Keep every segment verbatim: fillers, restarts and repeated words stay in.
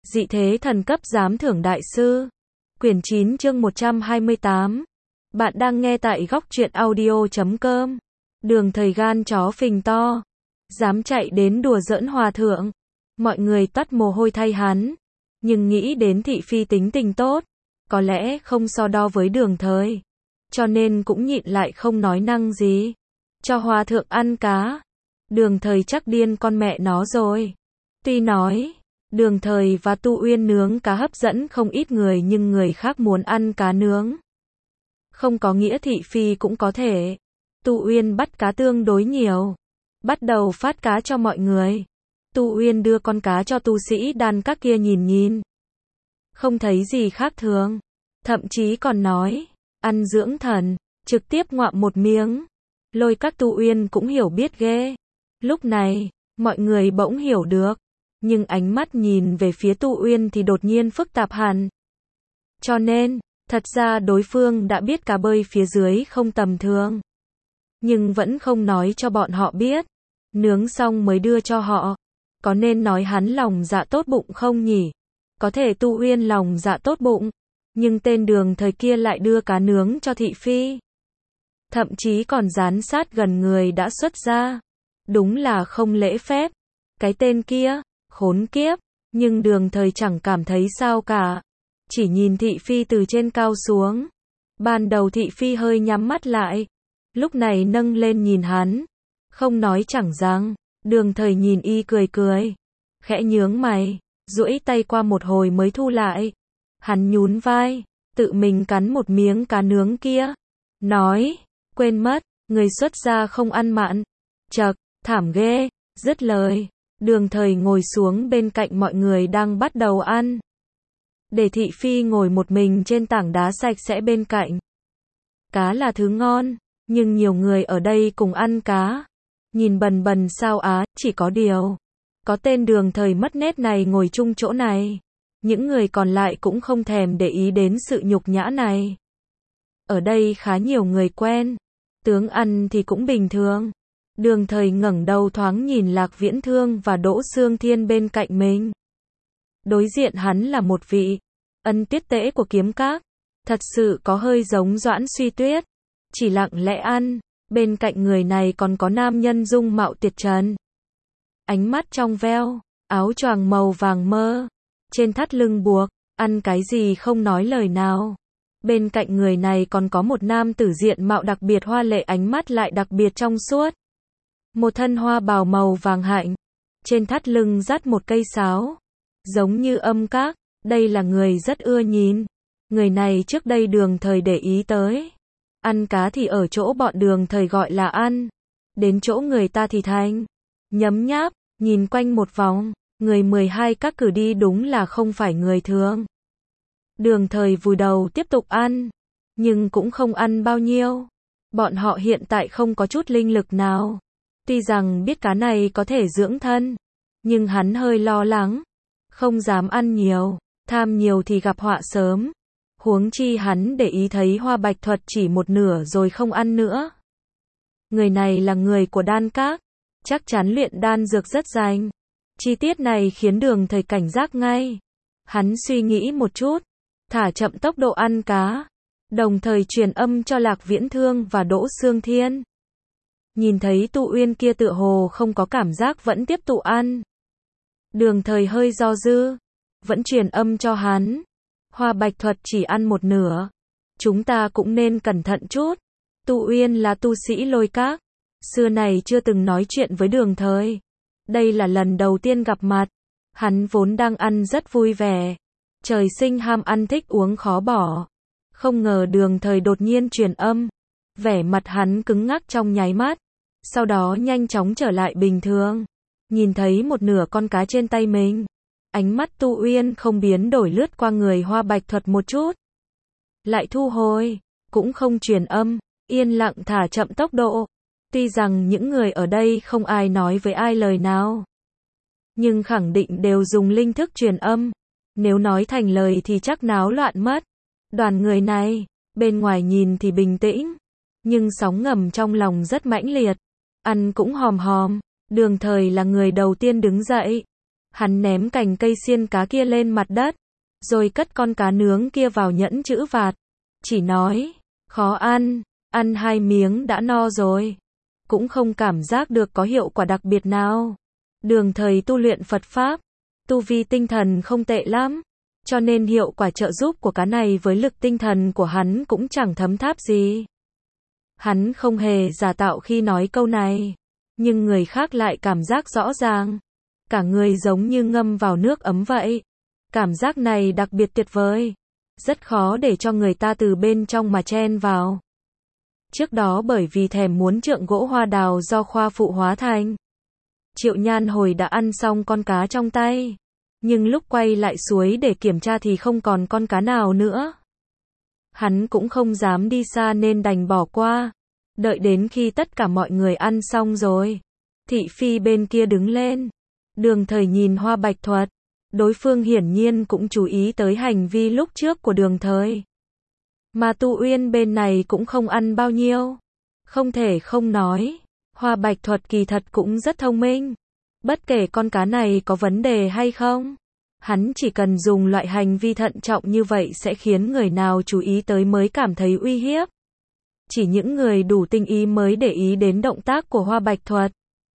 Dị thế thần cấp giám thưởng đại sư. Quyển chín chương một trăm hai mươi tám. Bạn đang nghe tại góc truyện audio chấm com. Đường thời gan chó phình to. Dám chạy đến đùa giỡn hòa thượng. Mọi người toát mồ hôi thay hắn. Nhưng nghĩ đến thị phi tính tình tốt. Có lẽ không so đo với đường thời. Cho nên cũng nhịn lại không nói năng gì. Cho hòa thượng ăn cá. Đường thời chắc điên con mẹ nó rồi. Tuy nói, đường thời và Tu Uyên nướng cá hấp dẫn không ít người nhưng người khác muốn ăn cá nướng. Không có nghĩa thị phi cũng có thể. Tu Uyên bắt cá tương đối nhiều. Bắt đầu phát cá cho mọi người. Tu Uyên đưa con cá cho tu sĩ đan các kia nhìn nhìn. Không thấy gì khác thường. Thậm chí còn nói, ăn dưỡng thần, trực tiếp ngoạm một miếng. Lôi các Tu Uyên cũng hiểu biết ghê. Lúc này, mọi người bỗng hiểu được. Nhưng ánh mắt nhìn về phía Tu Uyên thì đột nhiên phức tạp hẳn. Cho nên, thật ra đối phương đã biết cá bơi phía dưới không tầm thường. Nhưng vẫn không nói cho bọn họ biết. Nướng xong mới đưa cho họ. Có nên nói hắn lòng dạ tốt bụng không nhỉ? Có thể Tu Uyên lòng dạ tốt bụng. Nhưng tên đường thời kia lại đưa cá nướng cho thị phi. Thậm chí còn dán sát gần người đã xuất ra. Đúng là không lễ phép. Cái tên kia, khốn kiếp. Nhưng đường thời chẳng cảm thấy sao cả. Chỉ nhìn thị phi từ trên cao xuống. Ban đầu thị phi hơi nhắm mắt lại. Lúc này nâng lên nhìn hắn. Không nói chẳng rằng. Đường thời nhìn y cười cười. Khẽ nhướng mày. Duỗi tay qua một hồi mới thu lại. Hắn nhún vai. Tự mình cắn một miếng cá nướng kia. Nói. Quên mất. Người xuất gia không ăn mặn. Chậc. Thảm ghê. Dứt lời. Đường thời ngồi xuống bên cạnh mọi người đang bắt đầu ăn. Để thị phi ngồi một mình trên tảng đá sạch sẽ bên cạnh. Cá là thứ ngon. Nhưng nhiều người ở đây cùng ăn cá. Nhìn bần bần sao á, chỉ có điều. Có tên đường thời mất nét này ngồi chung chỗ này. Những người còn lại cũng không thèm để ý đến sự nhục nhã này. Ở đây khá nhiều người quen. Tướng ăn thì cũng bình thường. Đường thời ngẩng đầu thoáng nhìn Lạc Viễn Thương và Đỗ Xương Thiên bên cạnh mình. Đối diện hắn là một vị ân tuyết tễ của kiếm các. Thật sự có hơi giống Doãn Suy Tuyết. Chỉ lặng lẽ ăn. Bên cạnh người này còn có nam nhân dung mạo tuyệt trần. Ánh mắt trong veo. Áo choàng màu vàng mơ. Trên thắt lưng buộc. Ăn cái gì không nói lời nào. Bên cạnh người này còn có một nam tử diện mạo đặc biệt hoa lệ, ánh mắt lại đặc biệt trong suốt. Một thân hoa bào màu vàng hạnh. Trên thắt lưng dắt một cây sáo. Giống như âm các. Đây là người rất ưa nhìn. Người này trước đây đường thời để ý tới. Ăn cá thì ở chỗ bọn đường thời gọi là ăn. Đến chỗ người ta thì thành. Nhấm nháp. Nhìn quanh một vòng. Người mười hai các cử đi đúng là không phải người thường. Đường thời vùi đầu tiếp tục ăn. Nhưng cũng không ăn bao nhiêu. Bọn họ hiện tại không có chút linh lực nào. Tuy rằng biết cá này có thể dưỡng thân. Nhưng hắn hơi lo lắng. Không dám ăn nhiều. Tham nhiều thì gặp họa sớm. Huống chi hắn để ý thấy hoa bạch thuật chỉ một nửa rồi không ăn nữa. Người này là người của đan các. Chắc chắn luyện đan dược rất rành. Chi tiết này khiến đường thời cảnh giác ngay. Hắn suy nghĩ một chút. Thả chậm tốc độ ăn cá. Đồng thời truyền âm cho Lạc Viễn Thương và Đỗ Xương Thiên. Nhìn thấy Tu Uyên kia tựa hồ không có cảm giác vẫn tiếp tục ăn. Đường thời hơi do dư. Vẫn truyền âm cho hắn. Hoa bạch thuật chỉ ăn một nửa. Chúng ta cũng nên cẩn thận chút. Tu Uyên là tu sĩ lôi các. Xưa này chưa từng nói chuyện với đường thời. Đây là lần đầu tiên gặp mặt. Hắn vốn đang ăn rất vui vẻ. Trời sinh ham ăn thích uống khó bỏ. Không ngờ đường thời đột nhiên truyền âm. Vẻ mặt hắn cứng ngắc trong nháy mắt. Sau đó nhanh chóng trở lại bình thường. Nhìn thấy một nửa con cá trên tay mình. Ánh mắt Tu Uyên không biến đổi lướt qua người hoa bạch thuật một chút. Lại thu hồi. Cũng không truyền âm. Yên lặng thả chậm tốc độ. Tuy rằng những người ở đây không ai nói với ai lời nào. Nhưng khẳng định đều dùng linh thức truyền âm. Nếu nói thành lời thì chắc náo loạn mất. Đoàn người này, bên ngoài nhìn thì bình tĩnh. Nhưng sóng ngầm trong lòng rất mãnh liệt. Ăn cũng hòm hòm. Đường thời là người đầu tiên đứng dậy. Hắn ném cành cây xiên cá kia lên mặt đất, rồi cất con cá nướng kia vào nhẫn chữ vạt. Chỉ nói, khó ăn, ăn hai miếng đã no rồi. Cũng không cảm giác được có hiệu quả đặc biệt nào. Đường Thời tu luyện Phật Pháp, tu vi tinh thần không tệ lắm, cho nên hiệu quả trợ giúp của cá này với lực tinh thần của hắn cũng chẳng thấm tháp gì. Hắn không hề giả tạo khi nói câu này, nhưng người khác lại cảm giác rõ ràng. Cả người giống như ngâm vào nước ấm vậy. Cảm giác này đặc biệt tuyệt vời. Rất khó để cho người ta từ bên trong mà chen vào. Trước đó bởi vì thèm muốn trượng gỗ hoa đào do khoa phụ hóa thành, Triệu Nhan Hồi đã ăn xong con cá trong tay. Nhưng lúc quay lại suối để kiểm tra thì không còn con cá nào nữa. Hắn cũng không dám đi xa nên đành bỏ qua. Đợi đến khi tất cả mọi người ăn xong rồi, thị phi bên kia đứng lên. Đường Thời nhìn Hoa Bạch Thuật. Đối phương hiển nhiên cũng chú ý tới hành vi lúc trước của Đường Thời. Mà Tu Uyên bên này cũng không ăn bao nhiêu. Không thể không nói, Hoa Bạch Thuật kỳ thật cũng rất thông minh. Bất kể con cá này có vấn đề hay không, hắn chỉ cần dùng loại hành vi thận trọng như vậy sẽ khiến người nào chú ý tới mới cảm thấy uy hiếp. Chỉ những người đủ tinh ý mới để ý đến động tác của Hoa Bạch Thuật.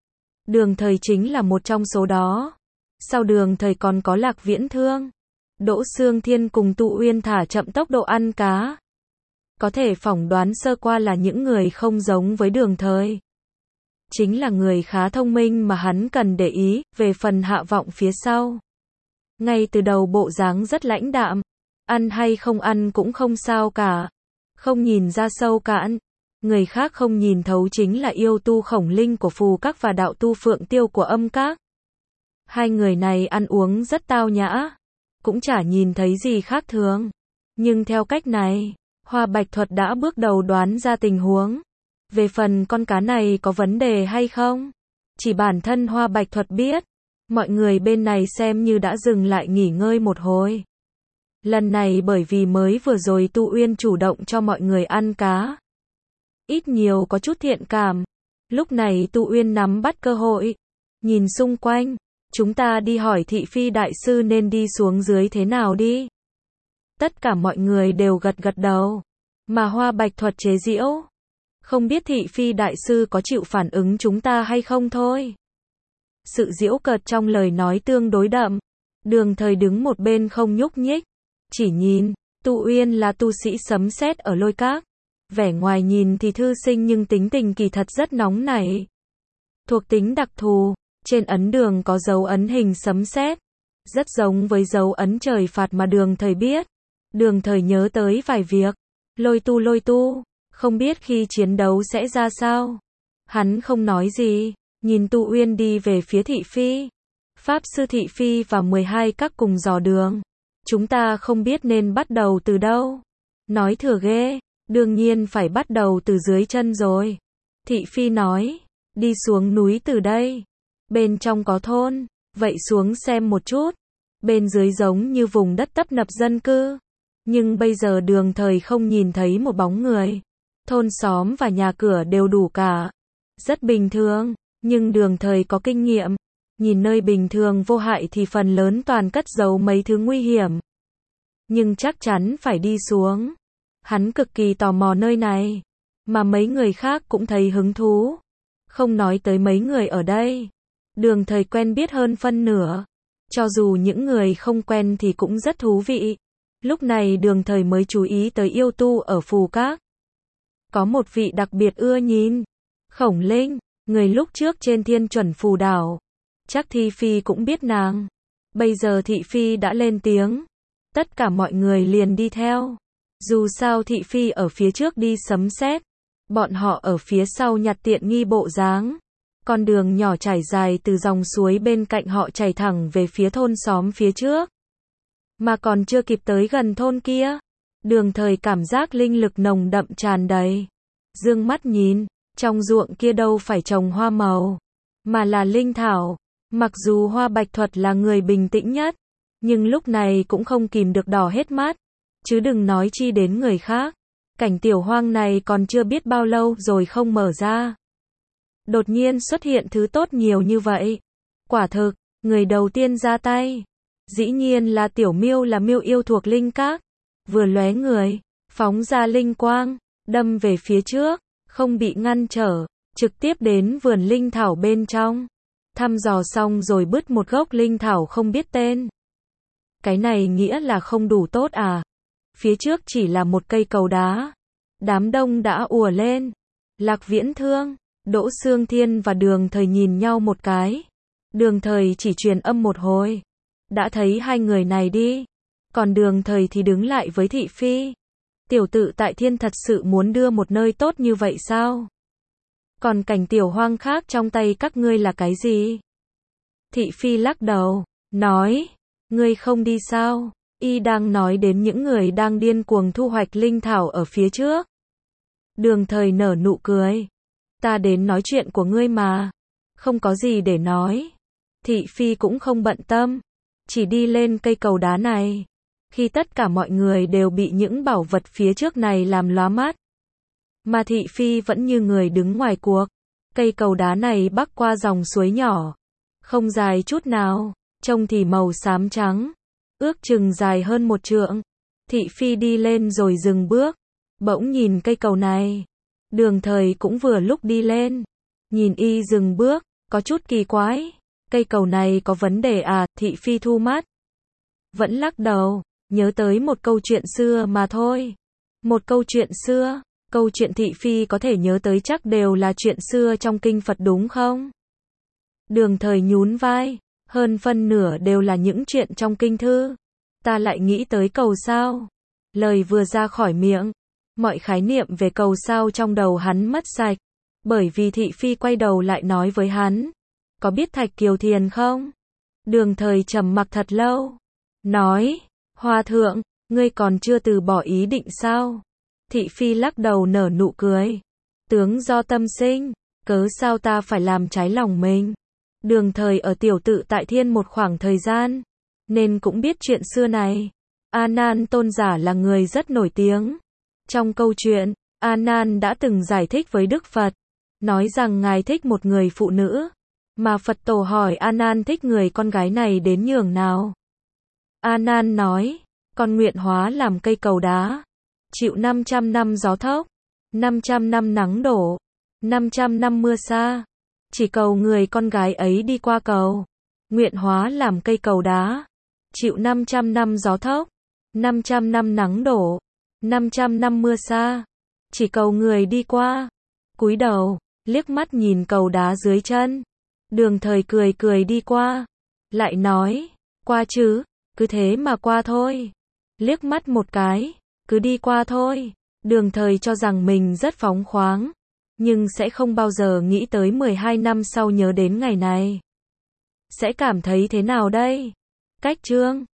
Đường Thời chính là một trong số đó. Sau Đường Thời còn có Lạc Viễn Thương, Đỗ Xương Thiên cùng Tu Uyên thả chậm tốc độ ăn cá. Có thể phỏng đoán sơ qua là những người không giống với Đường Thời. Chính là người khá thông minh mà hắn cần để ý. Về phần Hạ Vọng phía sau, ngay từ đầu bộ dáng rất lãnh đạm, ăn hay không ăn cũng không sao cả, không nhìn ra sâu cạn. Người khác không nhìn thấu chính là yêu tu Khổng Linh của Phù Các và đạo tu Phượng Tiêu của Âm Các. Hai người này ăn uống rất tao nhã, cũng chả nhìn thấy gì khác thường. Nhưng theo cách này, Hoa Bạch Thuật đã bước đầu đoán ra tình huống. Về phần con cá này có vấn đề hay không, chỉ bản thân Hoa Bạch Thuật biết. Mọi người bên này xem như đã dừng lại nghỉ ngơi một hồi. Lần này bởi vì mới vừa rồi Tu Uyên chủ động cho mọi người ăn cá, ít nhiều có chút thiện cảm. Lúc này Tu Uyên nắm bắt cơ hội, nhìn xung quanh. Chúng ta đi hỏi thị phi đại sư nên đi xuống dưới thế nào đi. Tất cả mọi người đều gật gật đầu. Mà Hoa Bạch Thuật chế giễu, không biết thị phi đại sư có chịu phản ứng chúng ta hay không thôi. Sự giễu cợt trong lời nói tương đối đậm. Đường Thời đứng một bên không nhúc nhích, chỉ nhìn. Tu Uyên là tu sĩ sấm sét ở Lôi Các. Vẻ ngoài nhìn thì thư sinh nhưng tính tình kỳ thật rất nóng nảy. Thuộc tính đặc thù, trên ấn đường có dấu ấn hình sấm sét, rất giống với dấu ấn trời phạt mà Đường Thời biết. Đường Thời nhớ tới vài việc. Lôi tu lôi tu, không biết khi chiến đấu sẽ ra sao. Hắn không nói gì, nhìn Tu Uyên đi về phía thị phi. Pháp sư thị phi và mười hai các cùng dò đường. Chúng ta không biết nên bắt đầu từ đâu. Nói thừa ghê, đương nhiên phải bắt đầu từ dưới chân rồi. Thị phi nói, đi xuống núi từ đây. Bên trong có thôn, vậy xuống xem một chút. Bên dưới giống như vùng đất tấp nập dân cư. Nhưng bây giờ Đường Thời không nhìn thấy một bóng người. Thôn xóm và nhà cửa đều đủ cả. Rất bình thường, nhưng Đường Thời có kinh nghiệm. Nhìn nơi bình thường vô hại thì phần lớn toàn cất giấu mấy thứ nguy hiểm. Nhưng chắc chắn phải đi xuống. Hắn cực kỳ tò mò nơi này. Mà mấy người khác cũng thấy hứng thú. Không nói tới mấy người ở đây. Đường Thời quen biết hơn phân nửa. Cho dù những người không quen thì cũng rất thú vị. Lúc này Đường Thời mới chú ý tới yêu tu ở Phù Các. Có một vị đặc biệt ưa nhìn. Khổng Linh, người lúc trước trên Thiên Chuẩn Phù Đảo. Chắc thị phi cũng biết nàng. Bây giờ thị phi đã lên tiếng. Tất cả mọi người liền đi theo. Dù sao thị phi ở phía trước đi sấm sét, bọn họ ở phía sau nhặt tiện nghi bộ dáng. Con đường nhỏ trải dài từ dòng suối bên cạnh họ chảy thẳng về phía thôn xóm phía trước. Mà còn chưa kịp tới gần thôn kia, Đường Thời cảm giác linh lực nồng đậm tràn đầy. Dương mắt nhìn, trong ruộng kia đâu phải trồng hoa màu, mà là linh thảo. Mặc dù Hoa Bạch Thuật là người bình tĩnh nhất, nhưng lúc này cũng không kìm được đỏ hết mắt. Chứ đừng nói chi đến người khác. Cảnh tiểu hoang này còn chưa biết bao lâu rồi không mở ra. Đột nhiên xuất hiện thứ tốt nhiều như vậy. Quả thực, Người đầu tiên ra tay, dĩ nhiên là Tiểu Miêu là miêu yêu thuộc linh các, vừa lóe người, phóng ra linh quang, đâm về phía trước, không bị ngăn trở, trực tiếp đến vườn linh thảo bên trong. Thăm dò xong rồi bứt một gốc linh thảo không biết tên. Cái này nghĩa là không đủ tốt à? Phía trước chỉ là một cây cầu đá. Đám đông đã ùa lên. Lạc Viễn Thương, Đỗ Xương Thiên và Đường Thời nhìn nhau một cái. Đường Thời chỉ truyền âm một hồi. Đã thấy hai người này đi. Còn Đường Thời thì đứng lại với Thị Phi. Tiểu Tự Tại Thiên thật sự muốn đưa một nơi tốt như vậy sao? Còn cảnh tiểu hoang khác trong tay các ngươi là cái gì? Thị Phi lắc đầu, nói, ngươi không đi sao? Y đang nói đến những người đang điên cuồng thu hoạch linh thảo ở phía trước. Đường Thời nở nụ cười. Ta đến nói chuyện của ngươi mà. Không có gì để nói. Thị Phi cũng không bận tâm. Chỉ đi lên cây cầu đá này. Khi tất cả mọi người đều bị những bảo vật phía trước này làm lóa mắt. Mà Thị Phi vẫn như người đứng ngoài cuộc. Cây cầu đá này bắc qua dòng suối nhỏ. Không dài chút nào. Trông thì màu xám trắng. Ước chừng dài hơn một trượng. Thị Phi đi lên rồi dừng bước. Bỗng nhìn cây cầu này. Đường Thời cũng vừa lúc đi lên. Nhìn y dừng bước. Có chút kỳ quái. Cây cầu này có vấn đề à? Thị Phi thu mắt. Vẫn lắc đầu. Nhớ tới một câu chuyện xưa mà thôi. Một câu chuyện xưa. Câu chuyện Thị Phi có thể nhớ tới chắc đều là chuyện xưa trong kinh Phật đúng không? Đường Thời nhún vai. Hơn phân nửa đều là những chuyện trong kinh thư. Ta lại nghĩ tới cầu sao. Lời vừa ra khỏi miệng. Mọi khái niệm về cầu sao trong đầu hắn mất sạch. Bởi vì Thị Phi quay đầu lại nói với hắn. Có biết Thạch Kiều Thiền không? Đường Thời trầm mặc thật lâu. Nói. Hòa thượng, ngươi còn chưa từ bỏ ý định sao? Thị Phi lắc đầu nở nụ cười. Tướng do tâm sinh. Cớ sao ta phải làm trái lòng mình? Đường Thời ở Tiểu Tự Tại Thiên một khoảng thời gian. Nên cũng biết chuyện xưa này. A Nan tôn giả là người rất nổi tiếng. Trong câu chuyện, A Nan đã từng giải thích với Đức Phật. Nói rằng Ngài thích một người phụ nữ. Mà Phật Tổ hỏi A Nan thích người con gái này đến nhường nào. A Nan nói, con nguyện hóa làm cây cầu đá. Chịu năm trăm năm gió thốc. năm trăm năm nắng đổ. năm trăm năm mưa xa. Chỉ cầu người con gái ấy đi qua cầu. Nguyện hóa làm cây cầu đá. Chịu năm trăm năm gió thốc. năm trăm năm nắng đổ. năm trăm năm mưa xa. Chỉ cầu người đi qua. Cúi đầu, liếc mắt nhìn cầu đá dưới chân. Đường Thời cười cười đi qua. Lại nói, qua chứ, cứ thế mà qua thôi. Liếc mắt một cái, cứ đi qua thôi. Đường Thời cho rằng mình rất phóng khoáng. Nhưng sẽ không bao giờ nghĩ tới mười hai năm sau nhớ đến ngày này. Sẽ cảm thấy thế nào đây? Cách chương